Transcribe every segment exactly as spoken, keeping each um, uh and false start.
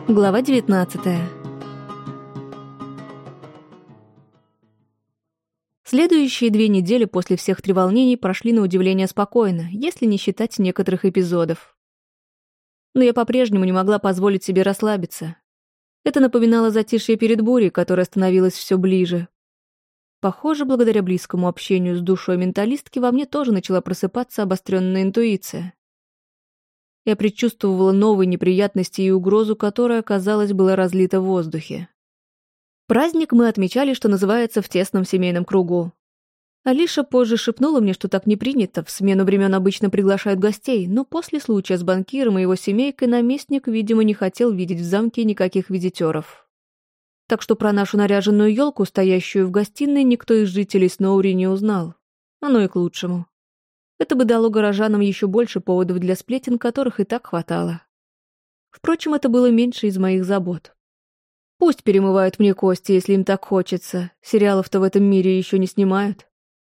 Глава девятнадцатая. Следующие две недели после всех треволнений прошли на удивление спокойно, если не считать некоторых эпизодов. Но я по-прежнему не могла позволить себе расслабиться. Это напоминало затишье перед бурей, которая становилась все ближе. Похоже, благодаря близкому общению с душой менталистки во мне тоже начала просыпаться обостренная интуиция. Я предчувствовала новые неприятности и угрозу, которая, казалось, была разлита в воздухе. Праздник мы отмечали, что называется, в тесном семейном кругу. Алиша позже шепнула мне, что так не принято, в смену времен обычно приглашают гостей, но после случая с банкиром и его семейкой наместник, видимо, не хотел видеть в замке никаких визитеров. Так что про нашу наряженную елку, стоящую в гостиной, никто из жителей Сноури не узнал. Оно и к лучшему. Это бы дало горожанам еще больше поводов для сплетен, которых и так хватало. Впрочем, это было меньше из моих забот. Пусть перемывают мне кости, если им так хочется. Сериалов-то в этом мире еще не снимают.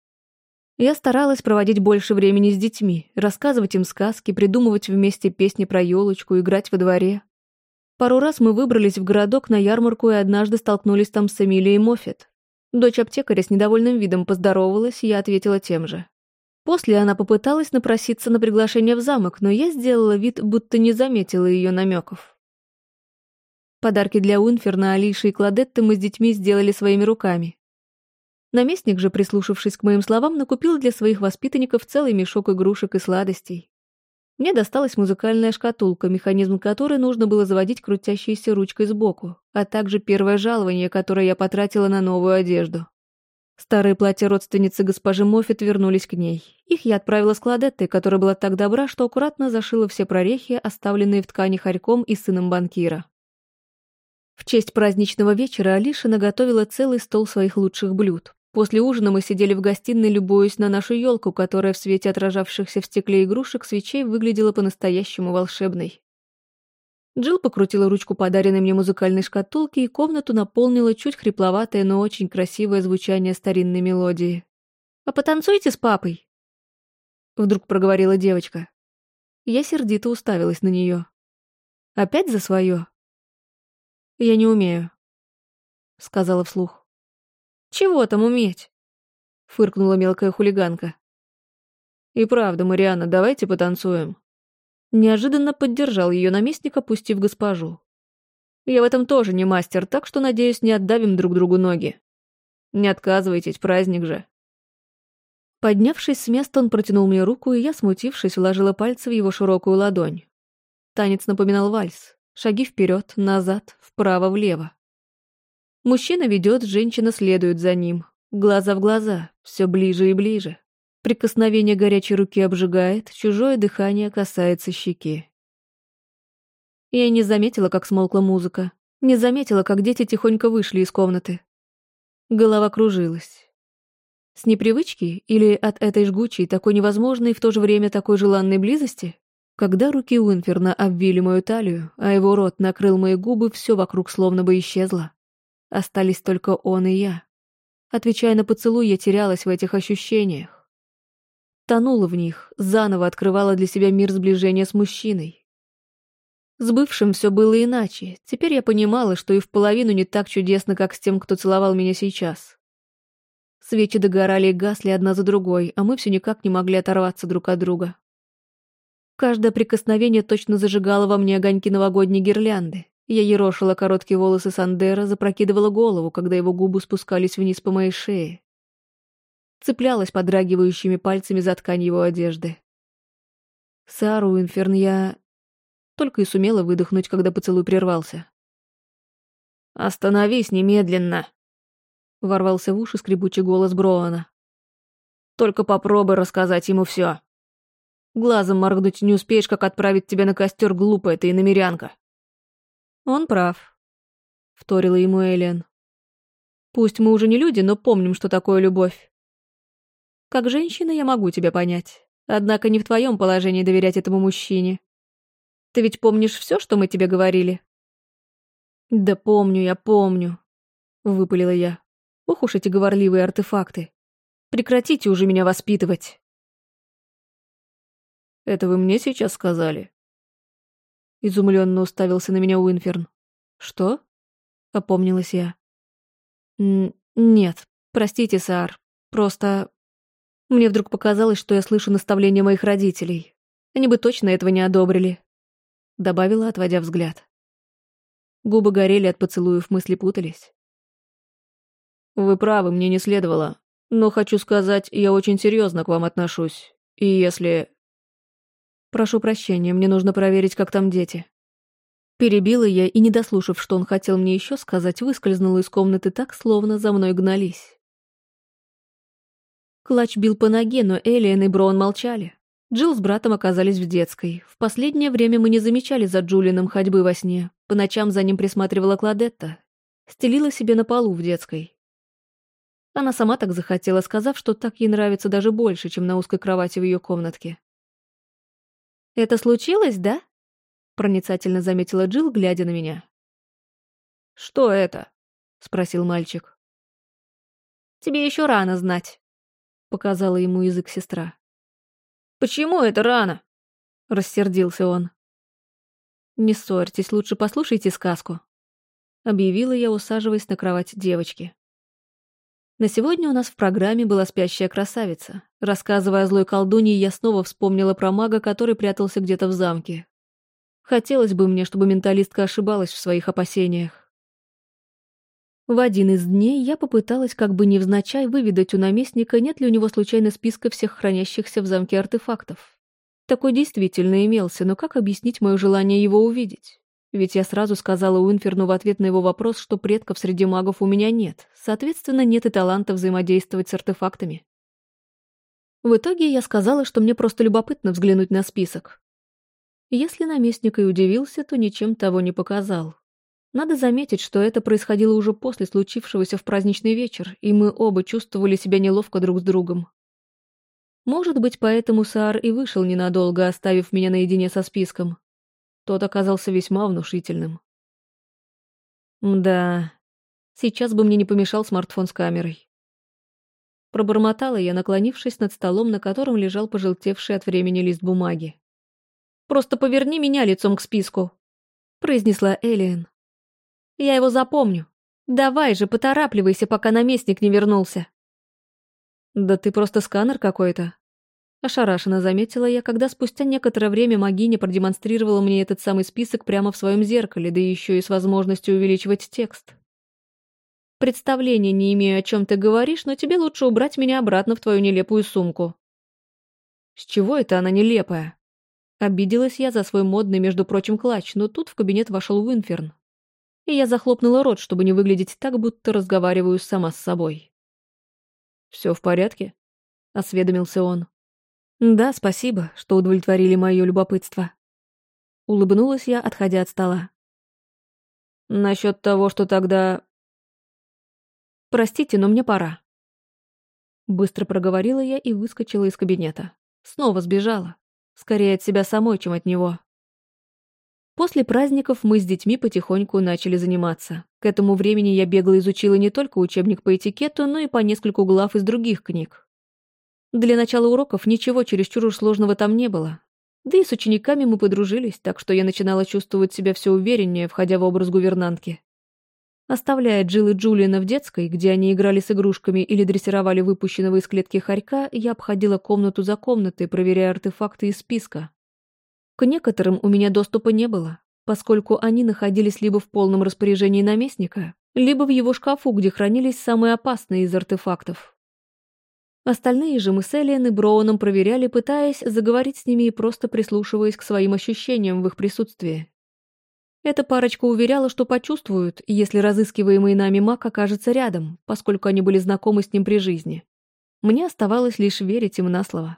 Я старалась проводить больше времени с детьми, рассказывать им сказки, придумывать вместе песни про елочку, играть во дворе. Пару раз мы выбрались в городок на ярмарку и однажды столкнулись там с Эмилией Моффет. Дочь аптекаря с недовольным видом поздоровалась, и я ответила тем же. После она попыталась напроситься на приглашение в замок, но я сделала вид, будто не заметила ее намеков. Подарки для Уинферна, Алиши и Кладетты мы с детьми сделали своими руками. Наместник же, прислушавшись к моим словам, накупил для своих воспитанников целый мешок игрушек и сладостей. Мне досталась музыкальная шкатулка, механизм которой нужно было заводить крутящейся ручкой сбоку, а также первое жалование, которое я потратила на новую одежду. Старые платья родственницы госпожи Моффет вернулись к ней. Их я отправила с Кладеттой, которая была так добра, что аккуратно зашила все прорехи, оставленные в ткани хорьком и сыном банкира. В честь праздничного вечера Алиша наготовила целый стол своих лучших блюд. После ужина мы сидели в гостиной, любуясь на нашу елку, которая в свете отражавшихся в стекле игрушек свечей выглядела по-настоящему волшебной. Джилл покрутила ручку подаренной мне музыкальной шкатулки, и комнату наполнило чуть хрипловатое, но очень красивое звучание старинной мелодии. «А потанцуйте с папой?» Вдруг проговорила девочка. Я сердито уставилась на нее. «Опять за свое?» «Я не умею», — сказала вслух. «Чего там уметь?» — фыркнула мелкая хулиганка. «И правда, Марианна, давайте потанцуем». Неожиданно поддержал ее наместник, опустив госпожу. «Я в этом тоже не мастер, так что, надеюсь, не отдавим друг другу ноги. Не отказывайтесь, праздник же». Поднявшись с места, он протянул мне руку, и я, смутившись, вложила пальцы в его широкую ладонь. Танец напоминал вальс. Шаги вперед, назад, вправо-влево. Мужчина ведет, женщина следует за ним. Глаза в глаза, все ближе и ближе. Прикосновение горячей руки обжигает, чужое дыхание касается щеки. Я не заметила, как смолкла музыка. Не заметила, как дети тихонько вышли из комнаты. Голова кружилась. С непривычки или от этой жгучей, такой невозможной и в то же время такой желанной близости? Когда руки Уинферна обвили мою талию, а его рот накрыл мои губы, все вокруг словно бы исчезло. Остались только он и я. Отвечая на поцелуй, я терялась в этих ощущениях. Тонула в них, заново открывала для себя мир сближения с мужчиной. С бывшим все было иначе. Теперь я понимала, что и в половину не так чудесно, как с тем, кто целовал меня сейчас. Свечи догорали и гасли одна за другой, а мы все никак не могли оторваться друг от друга. Каждое прикосновение точно зажигало во мне огоньки новогодней гирлянды. Я ерошила короткие волосы Сандера, запрокидывала голову, когда его губы спускались вниз по моей шее. Цеплялась подрагивающими пальцами за ткань его одежды. «Сара Уинферн, я...» Только и сумела выдохнуть, когда поцелуй прервался. «Остановись немедленно!» Ворвался в уши скрипучий голос Броана. «Только попробуй рассказать ему все. Глазом моргнуть не успеешь, как отправить тебя на костер, глупая ты иномерянка». «Он прав», — вторила ему Элиан. «Пусть мы уже не люди, но помним, что такое любовь. Как женщина я могу тебя понять, однако не в твоем положении доверять этому мужчине. Ты ведь помнишь все, что мы тебе говорили?» «Да помню, я помню», — выпалила я. «Ох уж эти говорливые артефакты. Прекратите уже меня воспитывать». «Это вы мне сейчас сказали?» Изумленно уставился на меня Уинферн. «Что?» — опомнилась я. Н «Нет, простите, Саар, просто... Мне вдруг показалось, что я слышу наставления моих родителей. Они бы точно этого не одобрили», — добавила, отводя взгляд. Губы горели от поцелуев, мысли путались. «Вы правы, мне не следовало. Но хочу сказать, я очень серьезно к вам отношусь. И если...» «Прошу прощения, мне нужно проверить, как там дети». Перебила я и, не дослушав, что он хотел мне еще сказать, выскользнула из комнаты так, словно за мной гнались. Клач бил по ноге, но Элиэн и Броун молчали. Джилл с братом оказались в детской. В последнее время мы не замечали за Джулианом ходьбы во сне. По ночам за ним присматривала Кладетта. Стелила себе на полу в детской. Она сама так захотела, сказав, что так ей нравится даже больше, чем на узкой кровати в ее комнатке. «Это случилось, да?» — проницательно заметила Джилл, глядя на меня. «Что это?» — спросил мальчик. «Тебе еще рано знать», — показала ему язык сестра. «Почему это рано?» — рассердился он. «Не ссорьтесь, лучше послушайте сказку», — объявила я, усаживаясь на кровать девочки. На сегодня у нас в программе была спящая красавица. Рассказывая о злой колдунье, я снова вспомнила про мага, который прятался где-то в замке. Хотелось бы мне, чтобы менталистка ошибалась в своих опасениях. В один из дней я попыталась как бы невзначай выведать у наместника, нет ли у него случайно списка всех хранящихся в замке артефактов. Такой действительно имелся, но как объяснить мое желание его увидеть? Ведь я сразу сказала Уинферну в ответ на его вопрос, что предков среди магов у меня нет, соответственно, нет и таланта взаимодействовать с артефактами. В итоге я сказала, что мне просто любопытно взглянуть на список. Если наместник и удивился, то ничем того не показал. Надо заметить, что это происходило уже после случившегося в праздничный вечер, и мы оба чувствовали себя неловко друг с другом. Может быть, поэтому Саар и вышел ненадолго, оставив меня наедине со списком. Тот оказался весьма внушительным. Да, сейчас бы мне не помешал смартфон с камерой. Пробормотала я, наклонившись над столом, на котором лежал пожелтевший от времени лист бумаги. «Просто поверни меня лицом к списку», — произнесла Элиэн. «Я его запомню. Давай же, поторапливайся, пока наместник не вернулся». «Да ты просто сканер какой-то», — ошарашенно заметила я, когда спустя некоторое время магиня продемонстрировала мне этот самый список прямо в своем зеркале, да еще и с возможностью увеличивать текст. «Представления не имею, о чем ты говоришь, но тебе лучше убрать меня обратно в твою нелепую сумку». «С чего это она нелепая?» Обиделась я за свой модный, между прочим, клатч, но тут в кабинет вошел Уинферн. И я захлопнула рот, чтобы не выглядеть так, будто разговариваю сама с собой. «Все в порядке?» — осведомился он. «Да, спасибо, что удовлетворили мое любопытство». Улыбнулась я, отходя от стола. «Насчет того, что тогда...» «Простите, но мне пора». Быстро проговорила я и выскочила из кабинета. Снова сбежала. Скорее от себя самой, чем от него. После праздников мы с детьми потихоньку начали заниматься. К этому времени я бегло изучила не только учебник по этикету, но и по нескольку глав из других книг. Для начала уроков ничего чересчур уж сложного там не было. Да и с учениками мы подружились, так что я начинала чувствовать себя все увереннее, входя в образ гувернантки. Оставляя Джилл и Джулиана в детской, где они играли с игрушками или дрессировали выпущенного из клетки хорька, я обходила комнату за комнатой, проверяя артефакты из списка. К некоторым у меня доступа не было, поскольку они находились либо в полном распоряжении наместника, либо в его шкафу, где хранились самые опасные из артефактов. Остальные же мы с Элиэн и Броуном проверяли, пытаясь заговорить с ними и просто прислушиваясь к своим ощущениям в их присутствии. Эта парочка уверяла, что почувствуют, если разыскиваемый нами маг окажется рядом, поскольку они были знакомы с ним при жизни. Мне оставалось лишь верить им на слово.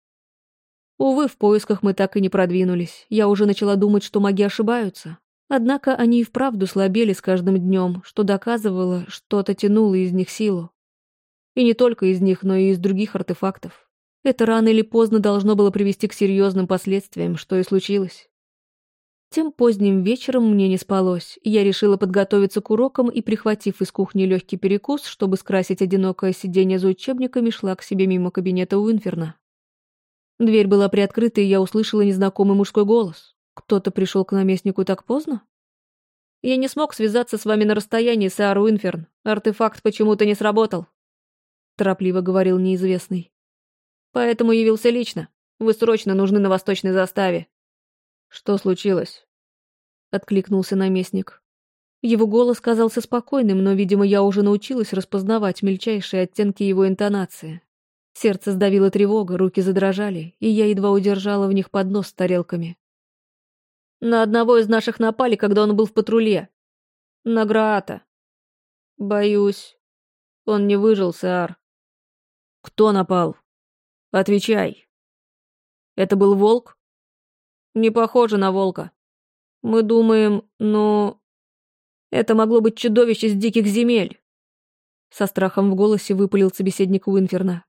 Увы, в поисках мы так и не продвинулись. Я уже начала думать, что маги ошибаются. Однако они и вправду слабели с каждым днем, что доказывало, что-то тянуло из них силу. И не только из них, но и из других артефактов. Это рано или поздно должно было привести к серьезным последствиям, что и случилось. Тем поздним вечером мне не спалось, и я решила подготовиться к урокам и, прихватив из кухни легкий перекус, чтобы скрасить одинокое сиденье за учебниками, шла к себе мимо кабинета Уинферна. Дверь была приоткрыта, и я услышала незнакомый мужской голос. Кто-то пришел к наместнику так поздно? Я не смог связаться с вами на расстоянии, сэр Уинферн. Артефакт почему-то не сработал», — торопливо говорил неизвестный. «Поэтому явился лично. Вы срочно нужны на восточной заставе». «Что случилось?» — откликнулся наместник. Его голос казался спокойным, но, видимо, я уже научилась распознавать мельчайшие оттенки его интонации. Сердце сдавило тревога, руки задрожали, и я едва удержала в них поднос с тарелками. «На одного из наших напали, когда он был в патруле. На Граата. Боюсь, он не выжил, сэр». «Кто напал? Отвечай. Это был волк?» «Не похоже на волка. Мы думаем, ну... это могло быть чудовище с диких земель». Со страхом в голосе выпалил собеседник Уинферна.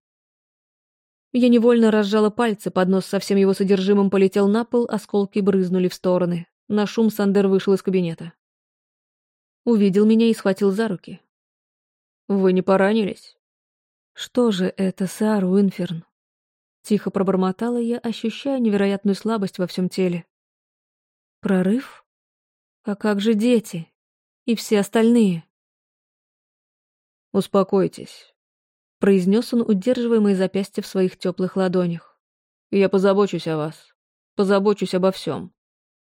Я невольно разжала пальцы, поднос со всем его содержимым полетел на пол, осколки брызнули в стороны. На шум Сандер вышел из кабинета. Увидел меня и схватил за руки. «Вы не поранились?» «Что же это, сэр Уинферн?» Тихо пробормотала я, ощущая невероятную слабость во всем теле. «Прорыв? А как же дети? И все остальные?» «Успокойтесь», — произнес он, удерживая мои запястья в своих теплых ладонях. «Я позабочусь о вас. Позабочусь обо всем».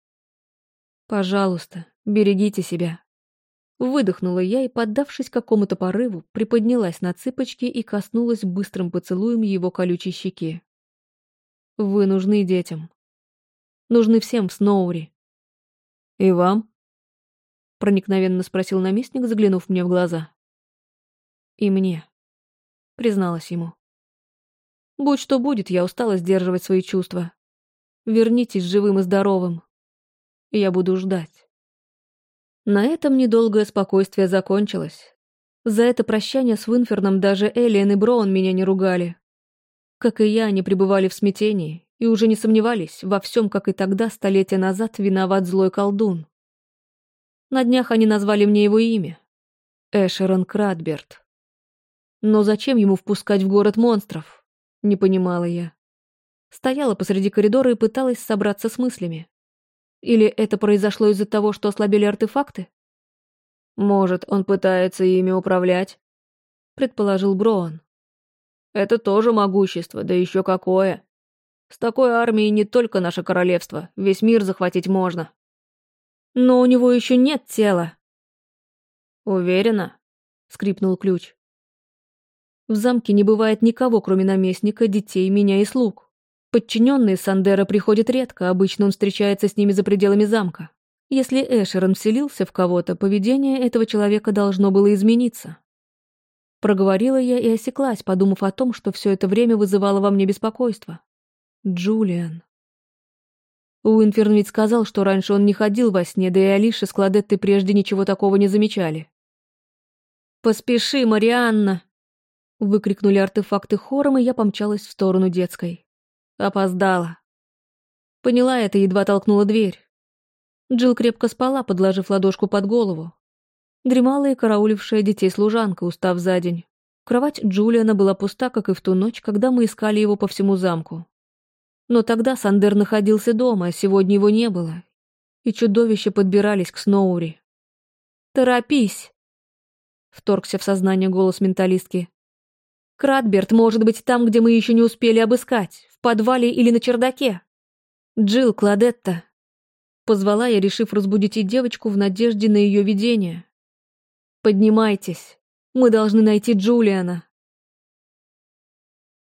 «Пожалуйста, берегите себя». Выдохнула я и, поддавшись какому-то порыву, приподнялась на цыпочки и коснулась быстрым поцелуем его колючей щеки. «Вы нужны детям. Нужны всем в Сноури». «И вам?» — проникновенно спросил наместник, заглянув мне в глаза. «И мне», — призналась ему. «Будь что будет, я устала сдерживать свои чувства. Вернитесь живым и здоровым. Я буду ждать». На этом недолгое спокойствие закончилось. За это прощание с Уинферном даже Элиэн и Броун меня не ругали. Как и я, они пребывали в смятении и уже не сомневались, во всем, как и тогда, столетия назад, виноват злой колдун. На днях они назвали мне его имя — Эшерон Кратберт. Но зачем ему впускать в город монстров? Не понимала я. Стояла посреди коридора и пыталась собраться с мыслями. Или это произошло из-за того, что ослабели артефакты? «Может, он пытается ими управлять?» — предположил Броун. «Это тоже могущество, да еще какое. С такой армией не только наше королевство, весь мир захватить можно». «Но у него еще нет тела». «Уверена?» — скрипнул ключ. «В замке не бывает никого, кроме наместника, детей, меня и слуг. Подчиненные Сандера приходят редко, обычно он встречается с ними за пределами замка. Если Эшерон вселился в кого-то, поведение этого человека должно было измениться». Проговорила я и осеклась, подумав о том, что все это время вызывало во мне беспокойство. Джулиан. Уинферн ведь сказал, что раньше он не ходил во сне, да и Алиша с Кладеттой прежде ничего такого не замечали. «Поспеши, Марианна!» Выкрикнули артефакты хором, и я помчалась в сторону детской. Опоздала. Поняла это, едва толкнула дверь. Джилл крепко спала, подложив ладошку под голову. Дремала и караулившая детей служанка, устав за день. Кровать Джулиана была пуста, как и в ту ночь, когда мы искали его по всему замку. Но тогда Сандер находился дома, а сегодня его не было. И чудовища подбирались к Сноури. «Торопись!» — вторгся в сознание голос менталистки. «Кратберт может быть там, где мы еще не успели обыскать, в подвале или на чердаке. Джилл, Кладетта!» Позвала я, решив разбудить и девочку в надежде на ее видение. «Поднимайтесь, мы должны найти Джулиана».